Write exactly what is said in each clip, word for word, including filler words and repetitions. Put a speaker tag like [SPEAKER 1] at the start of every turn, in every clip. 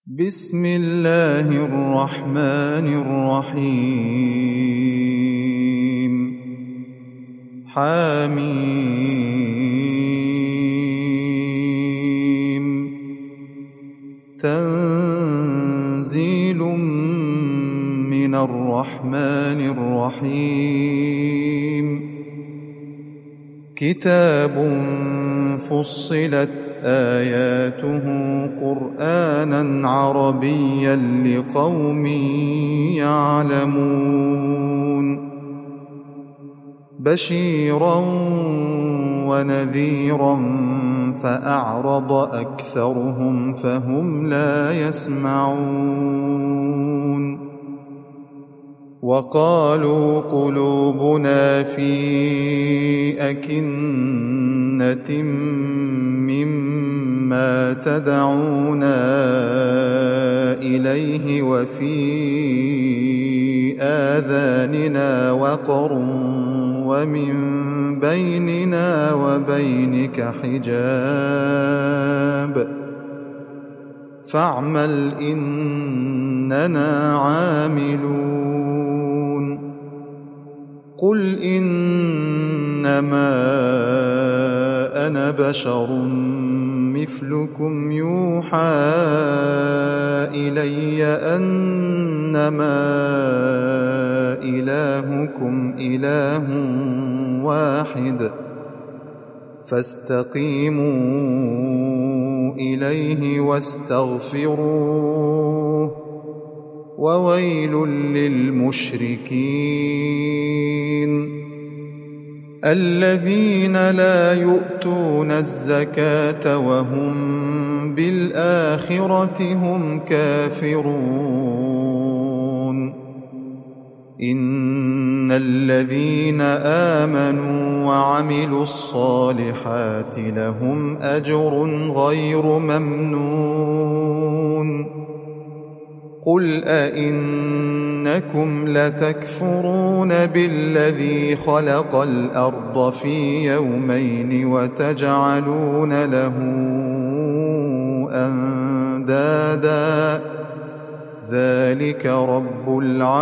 [SPEAKER 1] بسم الله الرحمن الرحيم. حميم. تنزيل من الرحمن الرحيم. كتاب فصلت آياته قرآنا عربيا لقوم يعلمون. بشيرا ونذيرا فأعرض أكثرهم فهم لا يسمعون. وقالوا قلوبنا في أكنة مما تدعونا إليه وفي آذاننا وقر ومن بيننا وبينك حجاب فاعمل إننا عاملون. قل إنما أنا بشر مثلكم يوحى إلي أنما إلهكم إله واحد فاستقيموا إليه واستغفروه وويل للمشركين الذين لا يؤتون الزكاة وهم بالآخرة هم كافرون. إن الذين آمنوا وعملوا الصالحات لهم أجر غير ممنون. قل أئنكم لتكفرون بالذي خلق الأرض في يومين وتجعلون له أندادا ذلك رب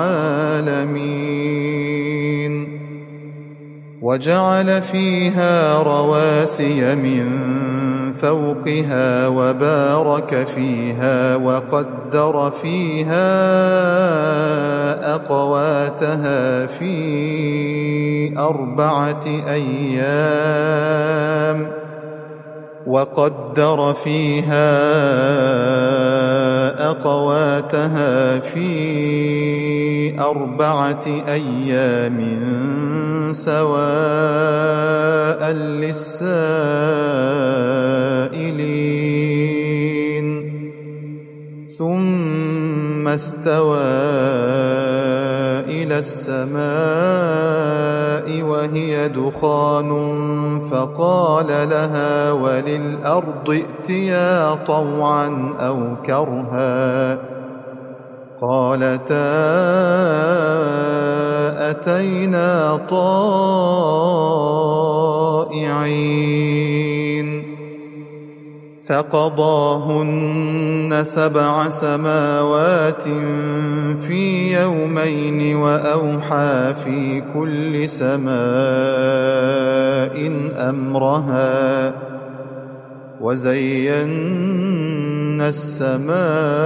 [SPEAKER 1] العالمين. وجعل فيها رواسي من فوقها وبارك فيها وقدر فيها أقواتها في أربعة أيام وقدر فيها أقواتها في أربعة أيام سواء للسائلين. ثم استوى إلى السماء وهي دخان فقال لها وللأرض ائتيا طوعا أو كرها قالتا أتينا طائعين. فقضاهن سبع سماوات في يومين وأوحى في كل سماء أمرها وزينا السماء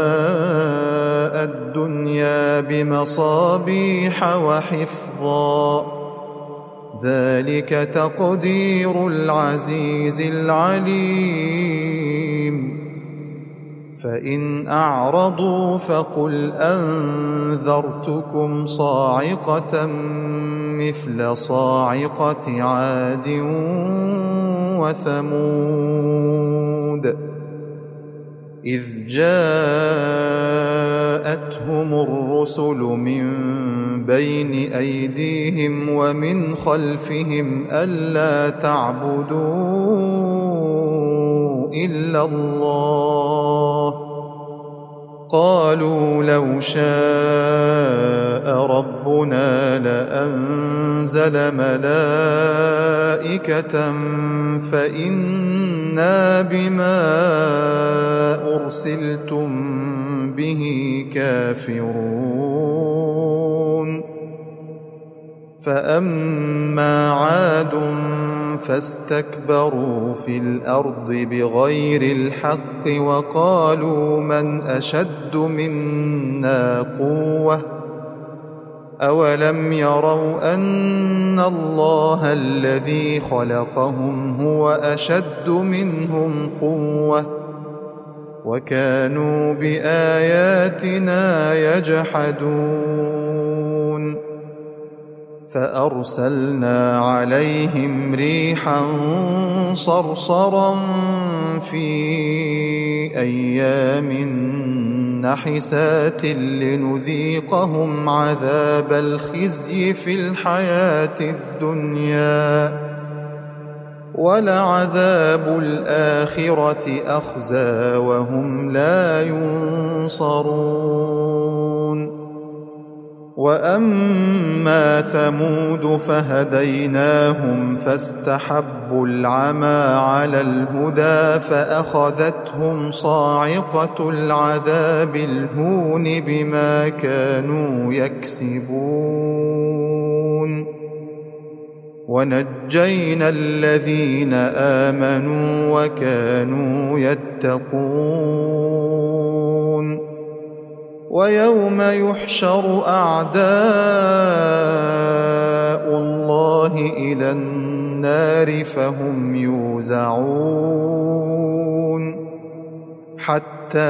[SPEAKER 1] الدنيا بمصابيح وحفظا ذلك تقدير العزيز العليم. فإن أعرضوا فقل أنذرتكم صاعقة مثل صاعقة عاد وثمود إذ جاءتهم الرسل من بين أيديهم ومن خلفهم ألا تعبدوا إلا الله قالوا لو شاء شاء ربنا لأنزل ملائكة فإنا بما أرسلتم به كافرون فأما عاد فاستكبروا في الأرض بغير الحق وقالوا من أشد منا قوة أولم يروا أن الله الذي خلقهم هو أشد منهم قوة وكانوا بآياتنا يجحدون فأرسلنا عليهم ريحا صرصرا في أيام نحسات لنذيقهم عذاب الخزي في الحياة الدنيا ولعذاب الآخرة أخزى وهم لا ينصرون وأما ثمود فهديناهم فاستحبوا العمى على الهدى فأخذتهم صاعقة العذاب الهون بما كانوا يكسبون ونجينا الذين آمنوا وكانوا يتقون ويوم يحشر أعداء الله إلى النار فهم يوزعون حتى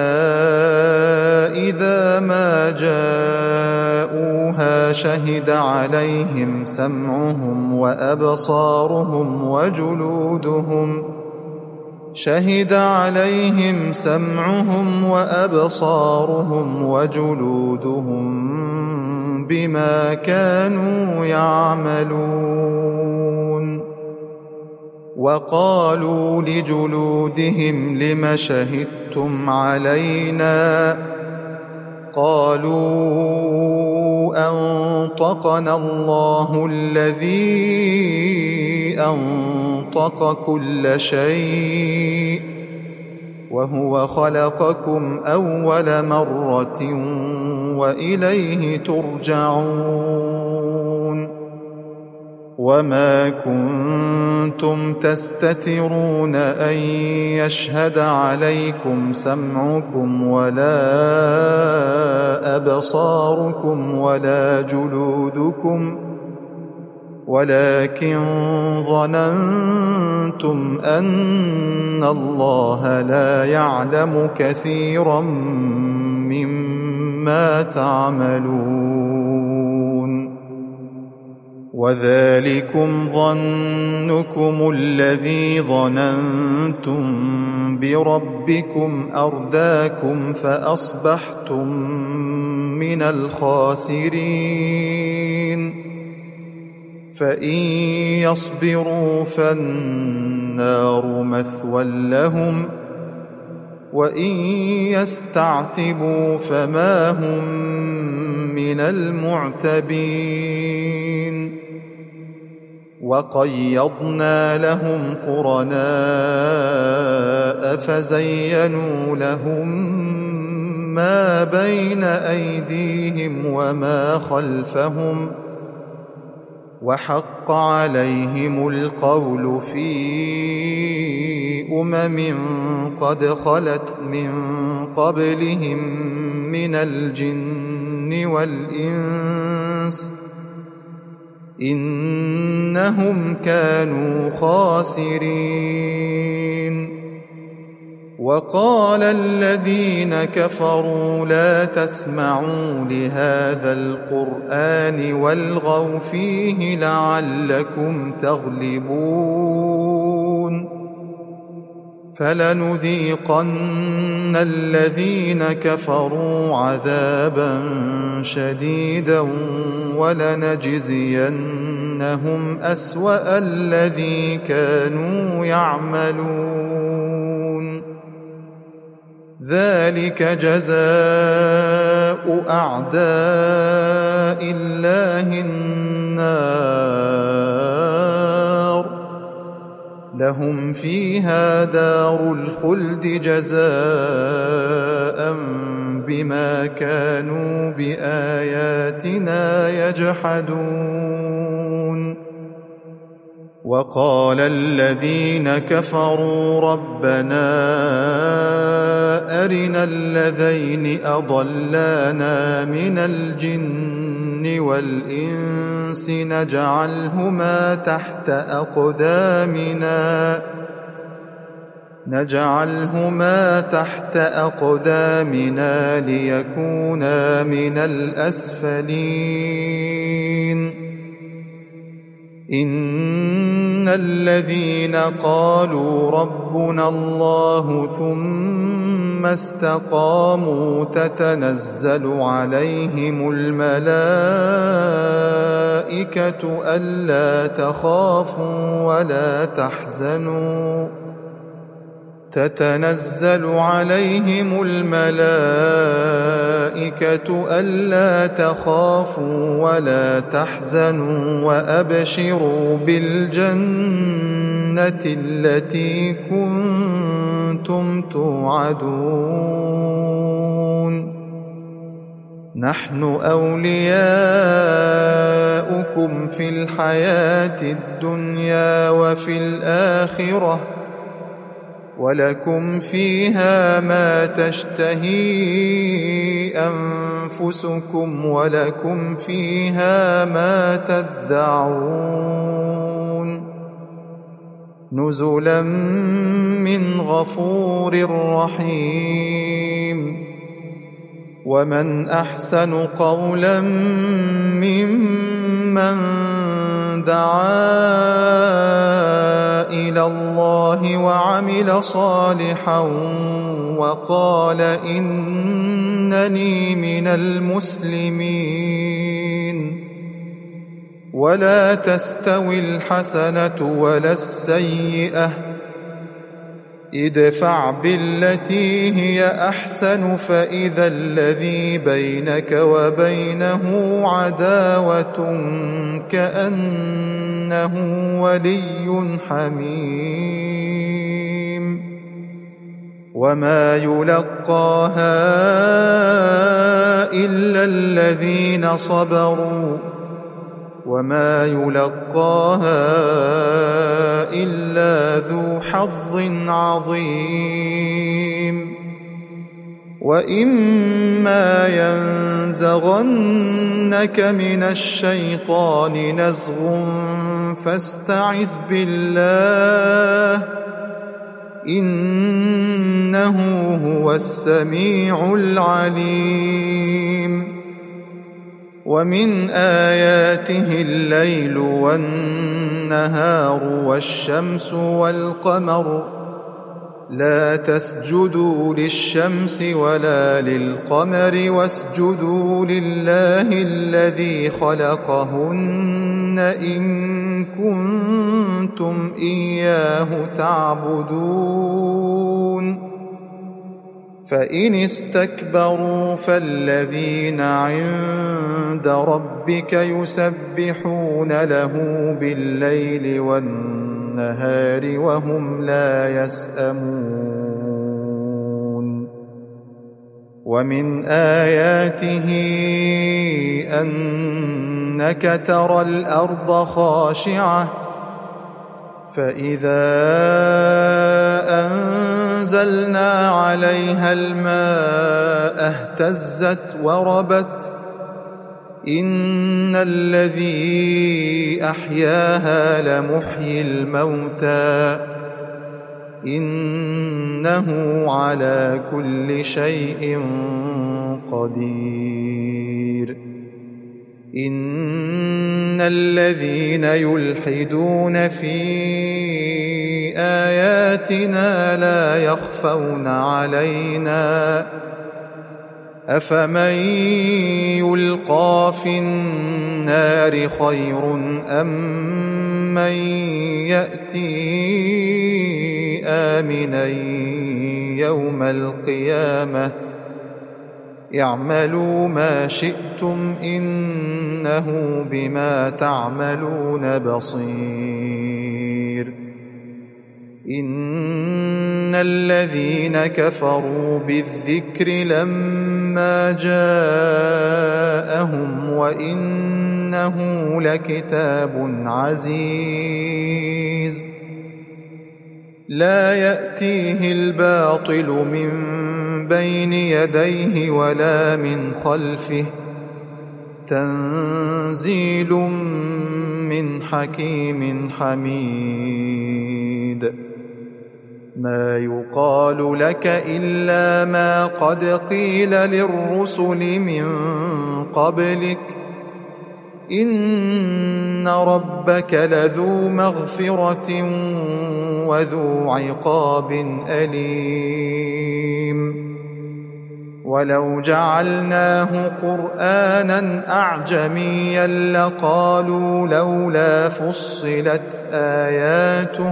[SPEAKER 1] إذا ما جاءوها شهد عليهم سمعهم وأبصارهم وجلودهم شهد عليهم سمعهم وأبصارهم وجلودهم بما كانوا يعملون وقالوا لجلودهم لم شهدتم علينا قالوا أنطقنا الله الذي أنطق كل شيء وهو خلقكم أول مرة وإليه ترجعون وما كنتم تستترون أن يشهد عليكم سمعكم ولا أبصاركم ولا جلودكم ولكن ظننتم أن الله لا يعلم كثيرا مما تعملون وذلكم ظنكم الذي ظننتم بربكم أرداكم فأصبحتم من الخاسرين فإن يصبروا فالنار مثوى لهم وإن يستعتبوا فما هم من المعتبين وقيضنا لهم قرناء فزينوا لهم ما بين أيديهم وما خلفهم وحق عليهم القول في أمم قد خلت من قبلهم من الجن والإنس إنهم كانوا خاسرين وقال الذين كفروا لا تسمعوا لهذا القرآن والغوا فيه لعلكم تغلبون فلنذيقن الذين كفروا عذابا شديدا ولنجزينهم أسوأ الذي كانوا يعملون ذلك جزاء أعداء الله النار لهم فيها دار الخلد جزاء بما كانوا بآياتنا يجحدون. وقال الذين كفروا ربنا أرنا الذين أضلانا من الجن والإنس نجعلهما تحت أقدامنا نجعلهما تحت أقدامنا ليكونا من الأسفلين. إن الذين قالوا ربنا الله ثم استقاموا تتنزل عليهم الملائكة ألا تخافوا ولا تحزنوا تتنزل عليهم الملائكة ألا تخافوا ولا تحزنوا وأبشروا بالجنة التي كنتم توعدون. نحن أولياؤكم في الحياة الدنيا وفي الآخرة ولكم فيها ما تشتهي أنفسكم ولكم فيها ما تدعون نزلا من غفور رحيم. ومن أحسن قولا ممن دعا إلى الله وعمل صالحا وقال إنني من المسلمين. ولا تستوي الحسنة ولا السيئة ادفع بالتي هي أحسن فإذا الذي بينك وبينه عداوة كأنه ولي حميم. وما يلقاها إلا الذين صبروا وما يلقاها إلا ذو حظ عظيم. وإما ينزغنك من الشيطان نزغ فاستعذ بالله إنه هو السميع العليم. ومن آياته الليل والنهار والشمس والقمر لا تسجدوا للشمس ولا للقمر واسجدوا لله الذي خلقهن إن كنتم إياه تعبدون. فإن استكبروا فالذين عند ربك يسبحون له بالليل والنهار وهم لا يسأمون. ومن آياته أنك ترى الأرض خاشعة فإذا أنزلنا عليها الماء اهتزت وربت إن الذي أحياها لمحيي الموتى إنه على كل شيء قدير. إن الذين يلحدون في آياتنا لا يخفون علينا أفمن يلقى في النار خير أم من يأتي آمنا يوم القيامة اعملوا ما شئتم إنه بما تعملون بصير إن الذين كفروا بالذكر لما جاءهم وإنه لكتاب عزيز لا يأتيه الباطل من بين يديه ولا من خلفه تنزيل من حكيم حميد ما يقال لك إلا ما قد قيل للرسل من قبلك إن ربك لذو مغفرة وذو عقاب أليم ولو جعلناه قرآنا أعجميا لقالوا لولا فصلت آياته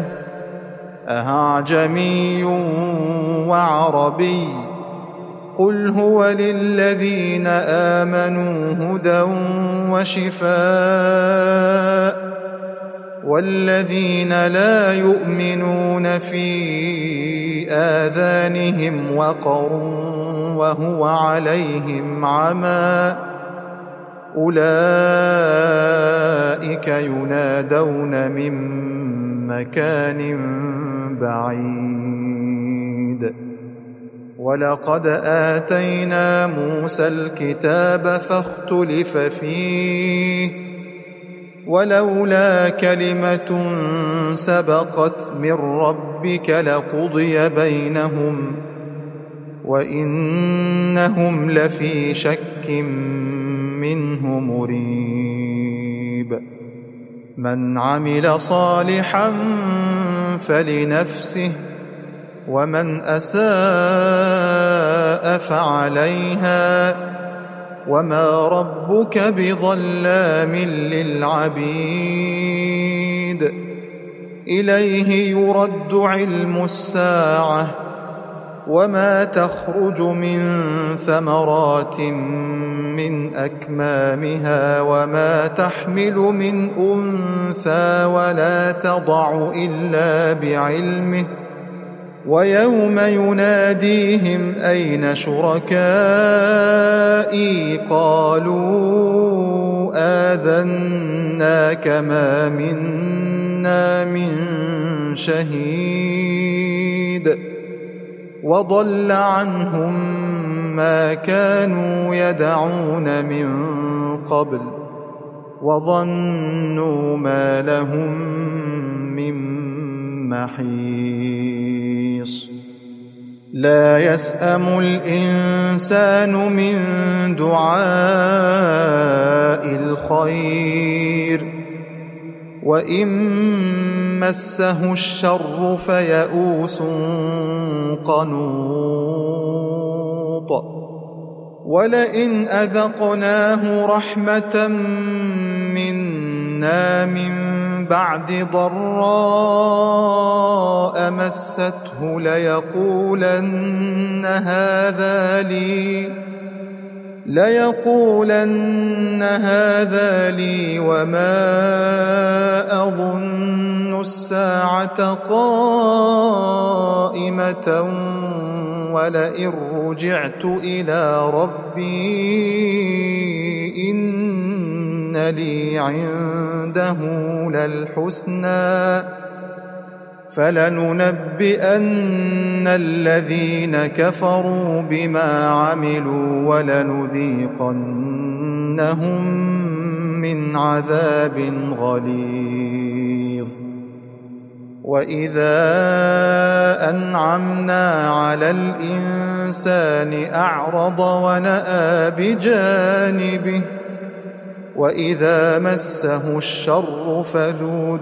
[SPEAKER 1] أأعجمي وعربي قل هو للذين آمنوا هدى وشفاء والذين لا يؤمنون في آذانهم وقر وهو عليهم عمى أولئك ينادون من مكان بعيد ولقد آتينا موسى الكتاب فاختلف فيه ولولا كلمة سبقت من ربك لقضي بينهم وإنهم لفي شك منه مريب من عمل صالحا فلنفسه ومن أساء فعليها وما ربك بظلام للعبيد إليه يرد علم الساعة وما تخرج من ثمرات من أكمامها وما تحمل من أنثى ولا تضع إلا بعلمه ويوم يناديهم أين شركائي قالوا آذناك ما منا من شهيد وضل عنهم ما كانوا يدعون من قبل وظنوا ما لهم من محيص لا يسأم الإنسان من دعاء الخير وإن مسه الشر فيئوس قنوط ولئن أذقناه رحمة منا من بعد ضراء مسته ليقولن هذا لي ليقولن هذا لي وما أظن الساعة قائمة ولئن رجعت إلى ربي إن لي عنده للحسنى فلننبئن الذين كفروا بما عملوا ولنذيقنهم من عذاب غليظ وإذا أنعمنا على الإنسان أعرض ونأى بجانبه وإذا مسه الشر فذو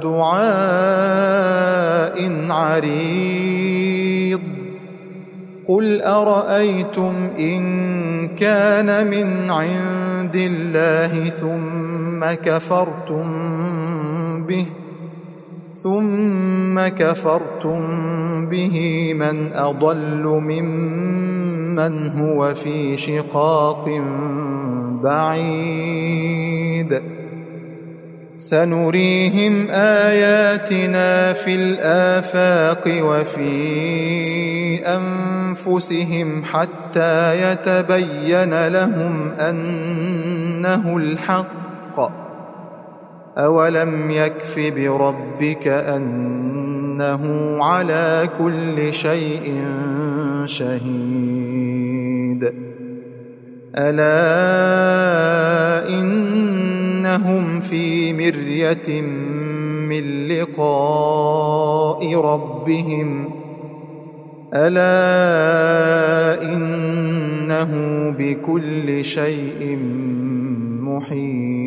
[SPEAKER 1] دعاء عريض قل أرأيتم إن كان من عند الله ثم كفرتم به ثم كفرتم به من أضل ممن من هو في شقاق بعيد سنريهم آياتنا في الآفاق وفي أنفسهم حتى يتبين لهم أنه الحق أولم يكف بربك أنه على كل شيء شهيد ألا إنهم في مرية من لقاء ربهم ألا إنه بكل شيء محيط